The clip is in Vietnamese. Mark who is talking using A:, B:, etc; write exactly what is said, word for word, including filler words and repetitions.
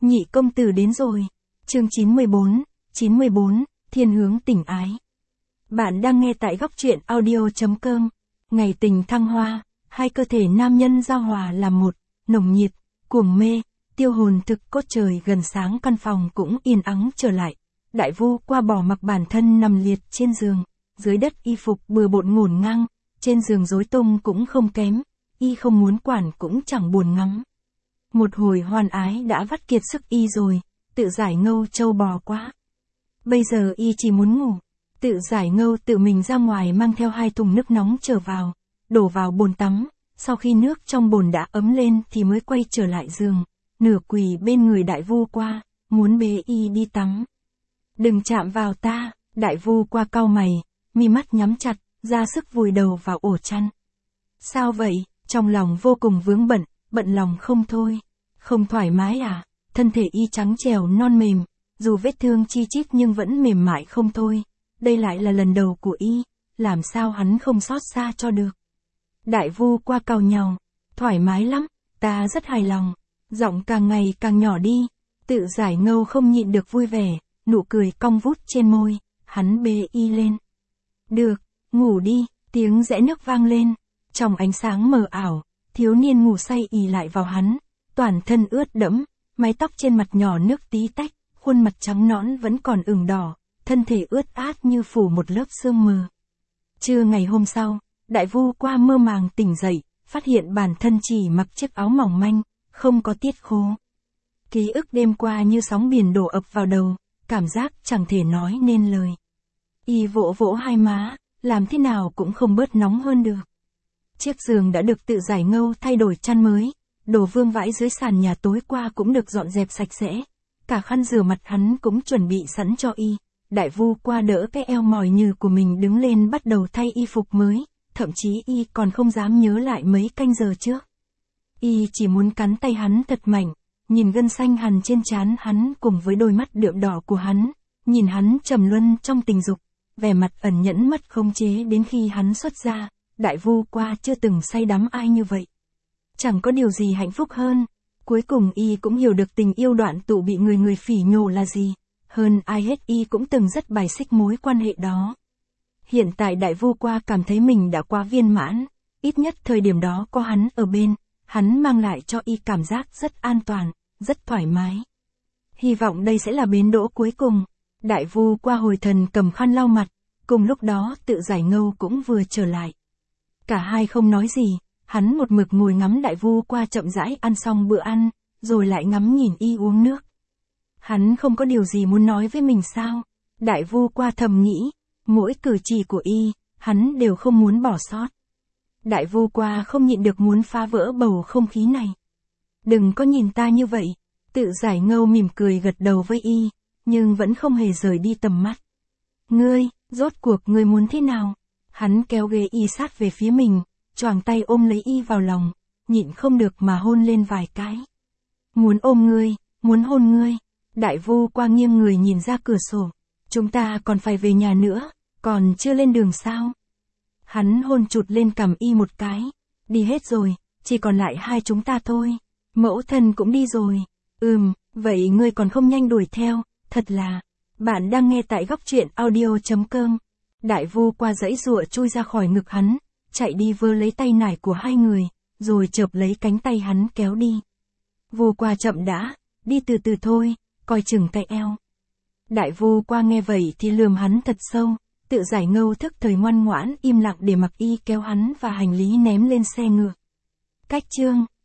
A: Nhị công tử đến rồi. Chương chín mươi bốn, chín mươi bốn, Thiên hướng tình ái. Bạn đang nghe tại góc truyện audio chấm com. Ngày tình thăng hoa, hai cơ thể nam nhân giao hòa làm một, nồng nhiệt, cuồng mê, tiêu hồn thực cốt. Trời gần sáng, căn phòng cũng yên ắng trở lại. Đại Vu qua bỏ mặc bản thân nằm liệt trên giường, dưới đất y phục bừa bộn ngổn ngang, trên giường rối tung cũng không kém, y không muốn quản cũng chẳng buồn ngắm. Một hồi hoan ái đã vắt kiệt sức y rồi, tự giải ngâu trâu bò quá. Bây giờ y chỉ muốn ngủ, tự giải ngâu tự mình ra ngoài mang theo hai thùng nước nóng trở vào, đổ vào bồn tắm, sau khi nước trong bồn đã ấm lên thì mới quay trở lại giường, nửa quỳ bên người Đại Vu qua, muốn bế y đi tắm. Đừng chạm vào ta, Đại Vu qua cau mày, mi mắt nhắm chặt, ra sức vùi đầu vào ổ chăn. Sao vậy? Trong lòng vô cùng vướng bận, bận lòng không thôi. Không thoải mái à? Thân thể y trắng trẻo non mềm, dù vết thương chi chít nhưng vẫn mềm mại không thôi. Đây lại là lần đầu của y, làm sao hắn không xót xa cho được. Đại Vu qua cau nhàu, thoải mái lắm, ta rất hài lòng. Giọng càng ngày càng nhỏ đi, tự giải ngâu không nhịn được vui vẻ, nụ cười cong vút trên môi, hắn bế y lên. Được, ngủ đi, tiếng rẽ nước vang lên, trong ánh sáng mờ ảo, thiếu niên ngủ say ì lại vào hắn, toàn thân ướt đẫm, mái tóc trên mặt nhỏ nước tí tách, khuôn mặt trắng nõn vẫn còn ửng đỏ, thân thể ướt át như phủ một lớp sương mờ. Trưa ngày hôm sau, Đại Vu qua mơ màng tỉnh dậy, phát hiện bản thân chỉ mặc chiếc áo mỏng manh, không có tiết khố. Ký ức đêm qua như sóng biển đổ ập vào đầu, cảm giác chẳng thể nói nên lời. Y vỗ vỗ hai má, làm thế nào cũng không bớt nóng hơn được. Chiếc giường đã được tự giải ngâu thay đổi chăn mới, đồ vương vãi dưới sàn nhà tối qua cũng được dọn dẹp sạch sẽ, cả khăn rửa mặt hắn cũng chuẩn bị sẵn cho y. Đại Vu qua đỡ cái eo mỏi nhừ của mình đứng lên bắt đầu thay y phục mới, thậm chí y còn không dám nhớ lại mấy canh giờ trước. Y chỉ muốn cắn tay hắn thật mạnh, nhìn gân xanh hằn trên trán hắn cùng với đôi mắt đượm đỏ của hắn, nhìn hắn trầm luân trong tình dục, vẻ mặt ẩn nhẫn mất khống chế đến khi hắn xuất ra. Đại Vu qua chưa từng say đắm ai như vậy. Chẳng có điều gì hạnh phúc hơn. Cuối cùng y cũng hiểu được tình yêu đoạn tụ bị người người phỉ nhổ là gì. Hơn ai hết y cũng từng rất bài xích mối quan hệ đó. Hiện tại Đại Vu qua cảm thấy mình đã quá viên mãn, ít nhất thời điểm đó có hắn ở bên, hắn mang lại cho y cảm giác rất an toàn, rất thoải mái. Hy vọng đây sẽ là bến đỗ cuối cùng. Đại Vu qua hồi thần cầm khăn lau mặt, cùng lúc đó tự giải ngâu cũng vừa trở lại. Cả hai không nói gì, hắn một mực ngồi ngắm Đại Vu qua chậm rãi ăn xong bữa ăn, rồi lại ngắm nhìn y uống nước. Hắn không có điều gì muốn nói với mình sao? Đại Vu qua thầm nghĩ, mỗi cử chỉ của y, hắn đều không muốn bỏ sót. Đại Vu qua không nhịn được muốn phá vỡ bầu không khí này. Đừng có nhìn ta như vậy, tự giải ngâu mỉm cười gật đầu với y, nhưng vẫn không hề rời đi tầm mắt. Ngươi, rốt cuộc ngươi muốn thế nào? Hắn kéo ghế y sát về phía mình, choàng tay ôm lấy y vào lòng, nhịn không được mà hôn lên vài cái. Muốn ôm ngươi, muốn hôn ngươi. Đại Vu qua nghiêng người nhìn ra cửa sổ. Chúng ta còn phải về nhà nữa, còn chưa lên đường sao? Hắn hôn chụt lên cằm y một cái. Đi hết rồi, chỉ còn lại hai chúng ta thôi. Mẫu thân cũng đi rồi. Ừm, vậy ngươi còn không nhanh đuổi theo, thật là. Bạn đang nghe tại góc truyện audio chấm com. Đại Vu qua giãy giụa chui ra khỏi ngực hắn, chạy đi vơ lấy tay nải của hai người, rồi chộp lấy cánh tay hắn kéo đi. Vu qua chậm đã, đi từ từ thôi, coi chừng cái eo. Đại Vu qua nghe vậy thì lườm hắn thật sâu, tự giải ngâu thức thời ngoan ngoãn im lặng để mặc y kéo hắn và hành lý ném lên xe ngựa. Cách chương